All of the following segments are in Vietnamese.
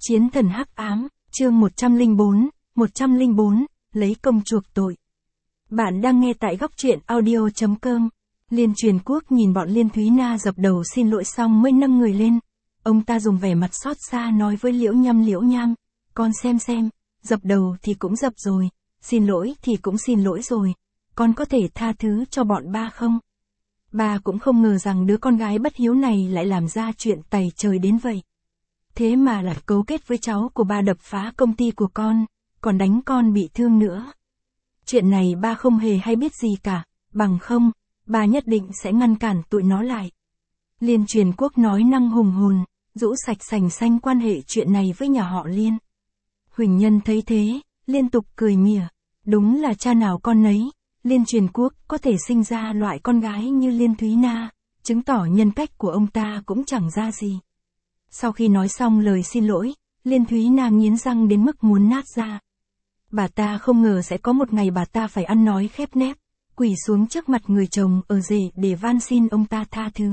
Chiến thần hắc ám, chương 104, lấy công chuộc tội. Bạn đang nghe tại góc truyện audio.com. Liên Truyền Quốc nhìn bọn Liên Thúy Na dập đầu xin lỗi xong mới nâng người lên. Ông ta dùng vẻ mặt xót xa nói với Liễu Nham, con xem, dập đầu thì cũng dập rồi, xin lỗi thì cũng xin lỗi rồi, con có thể tha thứ cho bọn ba không? Ba cũng không ngờ rằng đứa con gái bất hiếu này lại làm ra chuyện tày trời đến vậy. Thế mà lại cấu kết với cháu của ba đập phá công ty của con, còn đánh con bị thương nữa. Chuyện này ba không hề hay biết gì cả, bằng không, ba nhất định sẽ ngăn cản tụi nó lại. Liên Truyền Quốc nói năng hùng hồn, rũ sạch sành xanh quan hệ chuyện này với nhà họ Liên. Huỳnh Nhân thấy thế, liên tục cười mỉa, đúng là cha nào con nấy, Liên Truyền Quốc có thể sinh ra loại con gái như Liên Thúy Na, chứng tỏ nhân cách của ông ta cũng chẳng ra gì. Sau khi nói xong lời xin lỗi, Liên Thúy Na nghiến răng đến mức muốn nát ra. Bà ta không ngờ sẽ có một ngày bà ta phải ăn nói khép nép, quỳ xuống trước mặt người chồng ở rể để van xin ông ta tha thứ.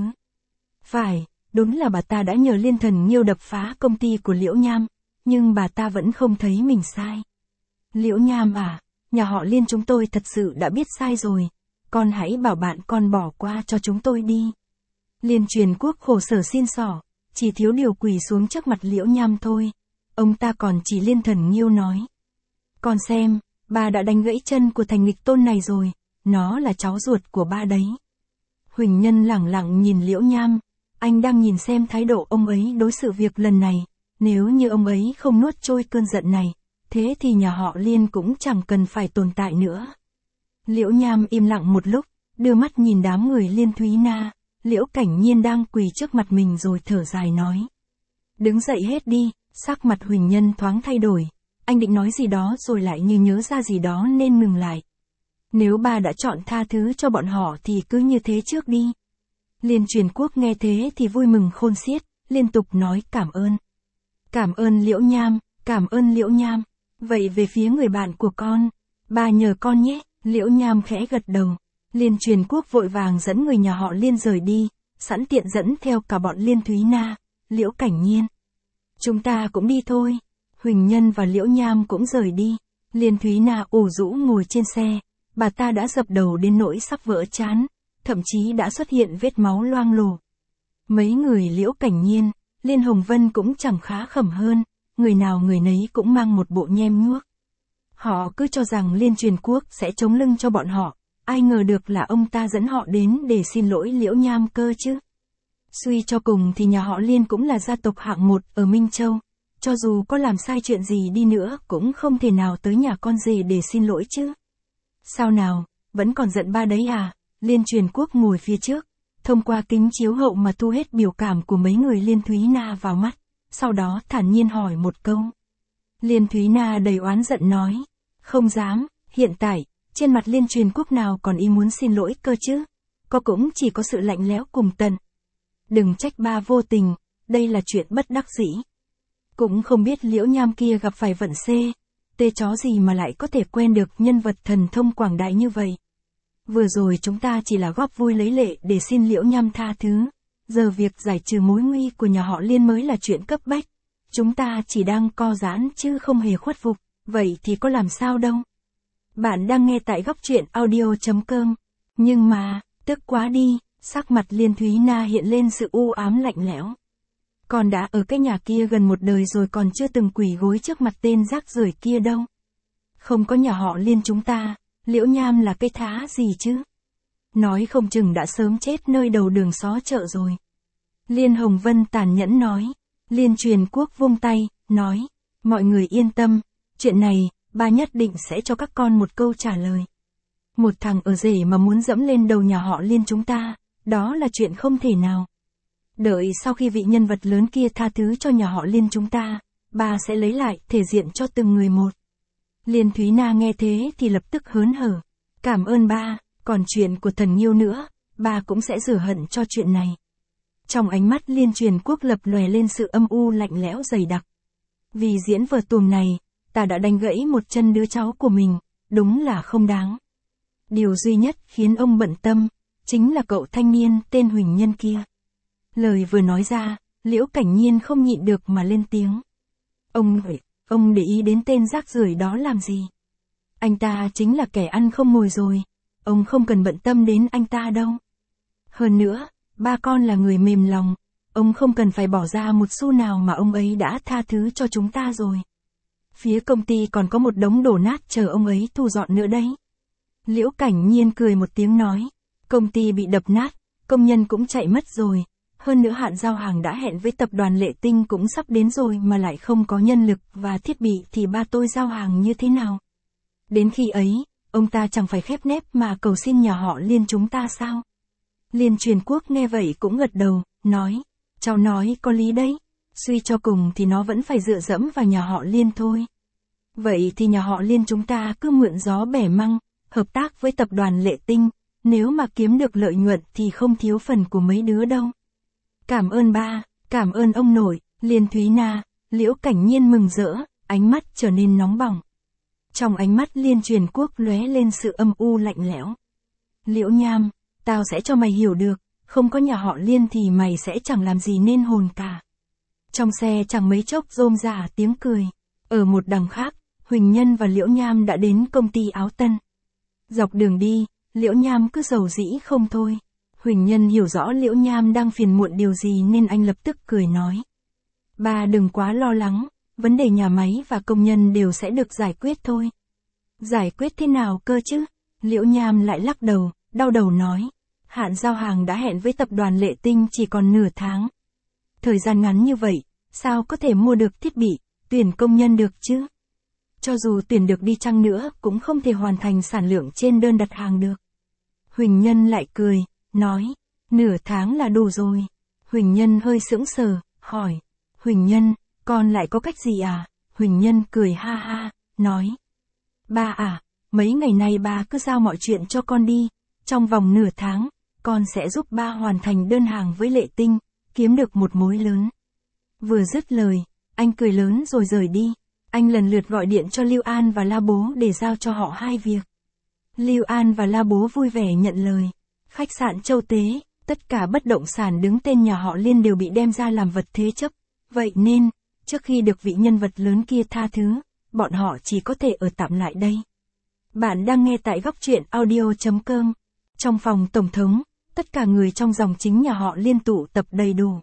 Phải, đúng là bà ta đã nhờ Liên Thần Nghiêu đập phá công ty của Liễu Nham, nhưng bà ta vẫn không thấy mình sai. Liễu Nham à, nhà họ Liên chúng tôi thật sự đã biết sai rồi, con hãy bảo bạn con bỏ qua cho chúng tôi đi. Liên Truyền Quốc khổ sở xin xỏ, chỉ thiếu điều quỳ xuống trước mặt Liễu Nham thôi. Ông ta còn chỉ Liên Thần Nghiêu nói. Con xem, ba đã đánh gãy chân của thành nghịch tôn này rồi, nó là cháu ruột của ba đấy. Huỳnh Nhân lẳng lặng nhìn Liễu Nham, anh đang nhìn xem thái độ ông ấy đối xử việc lần này, nếu như ông ấy không nuốt trôi cơn giận này, thế thì nhà họ Liên cũng chẳng cần phải tồn tại nữa. Liễu Nham im lặng một lúc, đưa mắt nhìn đám người Liên Thúy Na, Liễu Cảnh Nhiên đang quỳ trước mặt mình rồi thở dài nói. Đứng dậy hết đi, sắc mặt Huỳnh Nhân thoáng thay đổi, anh định nói gì đó rồi lại như nhớ ra gì đó nên ngừng lại. Nếu ba đã chọn tha thứ cho bọn họ thì cứ như thế trước đi. Liên Truyền Quốc nghe thế thì vui mừng khôn xiết, liên tục nói cảm ơn. Cảm ơn Liễu Nham, cảm ơn Liễu Nham. Vậy về phía người bạn của con, ba nhờ con nhé, Liễu Nham khẽ gật đầu. Liên Truyền Quốc vội vàng dẫn người nhà họ Liên rời đi, sẵn tiện dẫn theo cả bọn Liên Thúy Na, Liễu Cảnh Nhiên. Chúng ta cũng đi thôi. Huỳnh Nhân và Liễu Nham cũng rời đi. Liên Thúy Na ủ rũ ngồi trên xe, bà ta đã dập đầu đến nỗi sắp vỡ trán, thậm chí đã xuất hiện vết máu loang lổ. Mấy người Liễu Cảnh Nhiên, Liên Hồng Vân cũng chẳng khá khẩm hơn, người nào người nấy cũng mang một bộ nhem nhuốc. Họ cứ cho rằng Liên Truyền Quốc sẽ chống lưng cho bọn họ, ai ngờ được là ông ta dẫn họ đến để xin lỗi Liễu Nham cơ chứ. Suy cho cùng thì nhà họ Liên cũng là gia tộc hạng một ở Minh Châu, cho dù có làm sai chuyện gì đi nữa cũng không thể nào tới nhà con rể để xin lỗi chứ. Sao nào, vẫn còn giận ba đấy à? Liên Truyền Quốc ngồi phía trước, thông qua kính chiếu hậu mà thu hết biểu cảm của mấy người Liên Thúy Na vào mắt, sau đó thản nhiên hỏi một câu. Liên Thúy Na đầy oán giận nói, không dám, hiện tại, trên mặt Liên Truyền Quốc nào còn ý muốn xin lỗi cơ chứ, có cũng chỉ có sự lạnh lẽo cùng tận. Đừng trách ba vô tình, đây là chuyện bất đắc dĩ. Cũng không biết Liễu Nham kia gặp phải vận tê chó gì mà lại có thể quen được nhân vật thần thông quảng đại như vậy. Vừa rồi chúng ta chỉ là góp vui lấy lệ để xin Liễu Nham tha thứ, giờ việc giải trừ mối nguy của nhà họ Liên mới là chuyện cấp bách. Chúng ta chỉ đang co giãn chứ không hề khuất phục, vậy thì có làm sao đâu. Bạn đang nghe tại góc truyện audio.com. Nhưng mà, tức quá đi, sắc mặt Liên Thúy Na hiện lên sự u ám lạnh lẽo. Con đã ở cái nhà kia gần một đời rồi còn chưa từng quỳ gối trước mặt tên rác rưởi kia đâu. Không có nhà họ Liên chúng ta, Liễu Nham là cái thá gì chứ? Nói không chừng đã sớm chết nơi đầu đường xó chợ rồi. Liên Hồng Vân tàn nhẫn nói. Liên Truyền Quốc vung tay, nói, mọi người yên tâm, chuyện này, ba nhất định sẽ cho các con một câu trả lời. Một thằng ở rể mà muốn dẫm lên đầu nhà họ Liên chúng ta, đó là chuyện không thể nào. Đợi sau khi vị nhân vật lớn kia tha thứ cho nhà họ Liên chúng ta, ba sẽ lấy lại thể diện cho từng người một. Liên Thúy Na nghe thế thì lập tức hớn hở. Cảm ơn ba, còn chuyện của Thần Nghiêu nữa, ba cũng sẽ rửa hận cho chuyện này. Trong ánh mắt Liên Truyền Quốc lập lòe lên sự âm u lạnh lẽo dày đặc. Vì diễn vở tuồng này, ta đã đánh gãy một chân đứa cháu của mình, đúng là không đáng. Điều duy nhất khiến ông bận tâm, chính là cậu thanh niên tên Huỳnh Nhân kia. Lời vừa nói ra, Liễu Cảnh Nhiên không nhịn được mà lên tiếng. Ông để ý đến tên rác rưởi đó làm gì? Anh ta chính là kẻ ăn không ngồi rồi. Ông không cần bận tâm đến anh ta đâu. Hơn nữa, ba con là người mềm lòng. Ông không cần phải bỏ ra một xu nào mà ông ấy đã tha thứ cho chúng ta rồi. Phía công ty còn có một đống đổ nát chờ ông ấy thu dọn nữa đấy. Liễu Cảnh Nhiên cười một tiếng nói. Công ty bị đập nát, công nhân cũng chạy mất rồi. Hơn nữa hạn giao hàng đã hẹn với tập đoàn Lệ Tinh cũng sắp đến rồi mà lại không có nhân lực và thiết bị thì ba tôi giao hàng như thế nào? Đến khi ấy, ông ta chẳng phải khép nép mà cầu xin nhà họ Liên chúng ta sao? Liên Truyền Quốc nghe vậy cũng gật đầu, nói. Cháu nói có lý đấy. Suy cho cùng thì nó vẫn phải dựa dẫm vào nhà họ Liên thôi. Vậy thì nhà họ Liên chúng ta cứ mượn gió bẻ măng, hợp tác với tập đoàn Lệ Tinh. Nếu mà kiếm được lợi nhuận thì không thiếu phần của mấy đứa đâu. Cảm ơn ba, cảm ơn ông nội. Liên Thúy Na, Liễu Cảnh Nhiên mừng rỡ, ánh mắt trở nên nóng bỏng. Trong ánh mắt Liên Truyền Quốc lóe lên sự âm u lạnh lẽo. Liễu Nham, tao sẽ cho mày hiểu được, không có nhà họ Liên thì mày sẽ chẳng làm gì nên hồn cả. Trong xe chẳng mấy chốc rôm rả tiếng cười. Ở một đằng khác, Huỳnh Nhân và Liễu Nham đã đến công ty Áo Tân. Dọc đường đi, Liễu Nham cứ rầu rĩ không thôi. Huỳnh Nhân hiểu rõ Liễu Nham đang phiền muộn điều gì nên anh lập tức cười nói. Ba đừng quá lo lắng, vấn đề nhà máy và công nhân đều sẽ được giải quyết thôi. Giải quyết thế nào cơ chứ? Liễu Nham lại lắc đầu, đau đầu nói. Hạn giao hàng đã hẹn với tập đoàn Lệ Tinh chỉ còn nửa tháng. Thời gian ngắn như vậy, sao có thể mua được thiết bị, tuyển công nhân được chứ? Cho dù tuyển được đi chăng nữa cũng không thể hoàn thành sản lượng trên đơn đặt hàng được. Huỳnh Nhân lại cười, nói, nửa tháng là đủ rồi. Huỳnh Nhân hơi sững sờ, hỏi, Huỳnh Nhân, con lại có cách gì à? Huỳnh Nhân cười ha ha, nói, ba à, mấy ngày nay ba cứ giao mọi chuyện cho con đi, trong vòng nửa tháng, con sẽ giúp ba hoàn thành đơn hàng với Lệ Tinh, kiếm được một mối lớn. Vừa dứt lời, anh cười lớn rồi rời đi. Anh lần lượt gọi điện cho Lưu An và La Bố để giao cho họ hai việc. Lưu An và La Bố vui vẻ nhận lời. Khách sạn Châu Tế, tất cả bất động sản đứng tên nhà họ Liên đều bị đem ra làm vật thế chấp. Vậy nên, trước khi được vị nhân vật lớn kia tha thứ, bọn họ chỉ có thể ở tạm lại đây. Bạn đang nghe tại góc truyện audio.com. Trong phòng tổng thống, tất cả người trong dòng chính nhà họ Liên tụ tập đầy đủ.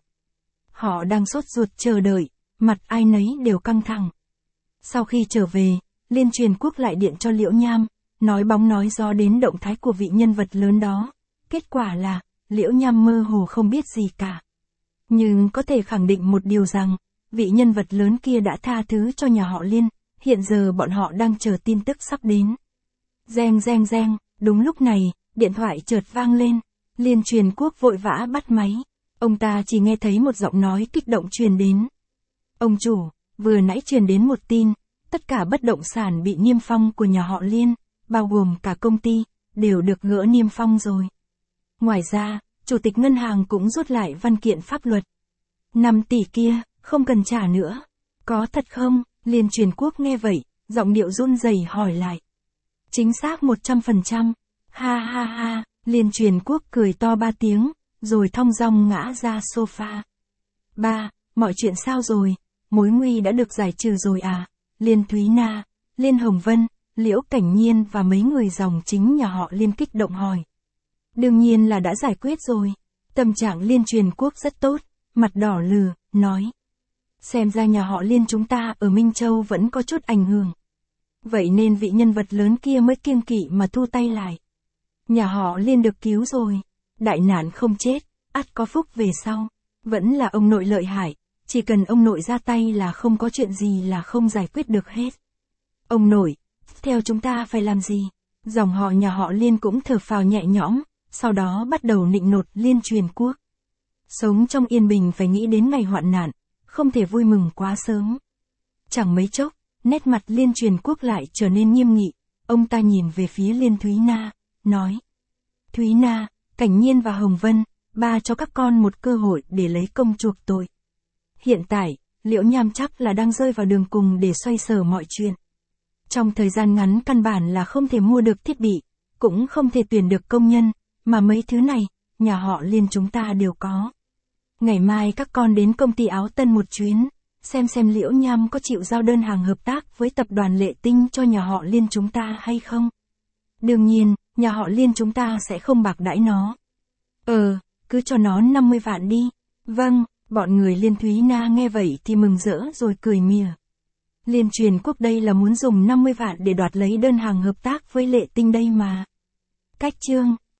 Họ đang sốt ruột chờ đợi, mặt ai nấy đều căng thẳng. Sau khi trở về, Liên Truyền Quốc lại điện cho Liễu Nham, nói bóng nói gió đến động thái của vị nhân vật lớn đó. Kết quả là, Liễu Nham mơ hồ không biết gì cả. Nhưng có thể khẳng định một điều rằng, vị nhân vật lớn kia đã tha thứ cho nhà họ Liên, hiện giờ bọn họ đang chờ tin tức sắp đến. Reng reng reng, đúng lúc này, điện thoại chợt vang lên, Liên Truyền Quốc vội vã bắt máy. Ông ta chỉ nghe thấy một giọng nói kích động truyền đến. Ông chủ, vừa nãy truyền đến một tin, tất cả bất động sản bị niêm phong của nhà họ Liên, bao gồm cả công ty, đều được gỡ niêm phong rồi. Ngoài ra, chủ tịch ngân hàng cũng rút lại văn kiện pháp luật. 5 tỷ kia, không cần trả nữa. Có thật không? Liên Truyền Quốc nghe vậy, giọng điệu run rẩy hỏi lại. Chính xác 100%. Ha ha ha, Liên Truyền Quốc cười to 3 tiếng, rồi thong dong ngã ra sofa. Ba, mọi chuyện sao rồi? Mối nguy đã được giải trừ rồi à? Liên Thúy Na, Liên Hồng Vân, Liễu Cảnh Nhiên và mấy người dòng chính nhà họ Liên kích động hỏi. Đương nhiên là đã giải quyết rồi. Tâm trạng Liên Truyền Quốc rất tốt, mặt đỏ lừ, nói. Xem ra nhà họ Liên chúng ta ở Minh Châu vẫn có chút ảnh hưởng. Vậy nên vị nhân vật lớn kia mới kiêng kỵ mà thu tay lại. Nhà họ Liên được cứu rồi. Đại nạn không chết, ắt có phúc về sau. Vẫn là ông nội lợi hại. Chỉ cần ông nội ra tay là không có chuyện gì là không giải quyết được hết. Ông nội, theo chúng ta phải làm gì? Dòng họ nhà họ Liên cũng thở phào nhẹ nhõm, sau đó bắt đầu nịnh nọt Liên Truyền Quốc. Sống trong yên bình phải nghĩ đến ngày hoạn nạn, không thể vui mừng quá sớm. Chẳng mấy chốc, nét mặt Liên Truyền Quốc lại trở nên nghiêm nghị, ông ta nhìn về phía Liên Thúy Na, nói. Thúy Na, Cảnh Nhiên và Hồng Vân, ba cho các con một cơ hội để lấy công chuộc tội. Hiện tại, Liễu Nham chắc là đang rơi vào đường cùng để xoay sở mọi chuyện. Trong thời gian ngắn căn bản là không thể mua được thiết bị, cũng không thể tuyển được công nhân, mà mấy thứ này, nhà họ Liên chúng ta đều có. Ngày mai các con đến công ty Áo Tân một chuyến, xem Liễu Nham có chịu giao đơn hàng hợp tác với tập đoàn Lệ Tinh cho nhà họ Liên chúng ta hay không. Đương nhiên, nhà họ Liên chúng ta sẽ không bạc đãi nó. Cứ cho nó 50 vạn đi. Vâng, bọn người Liên Thúy Na nghe vậy thì mừng rỡ rồi cười mỉa. Liên Truyền Quốc đây là muốn dùng 50 vạn để đoạt lấy đơn hàng hợp tác với Lệ Tinh đây mà. Cách chương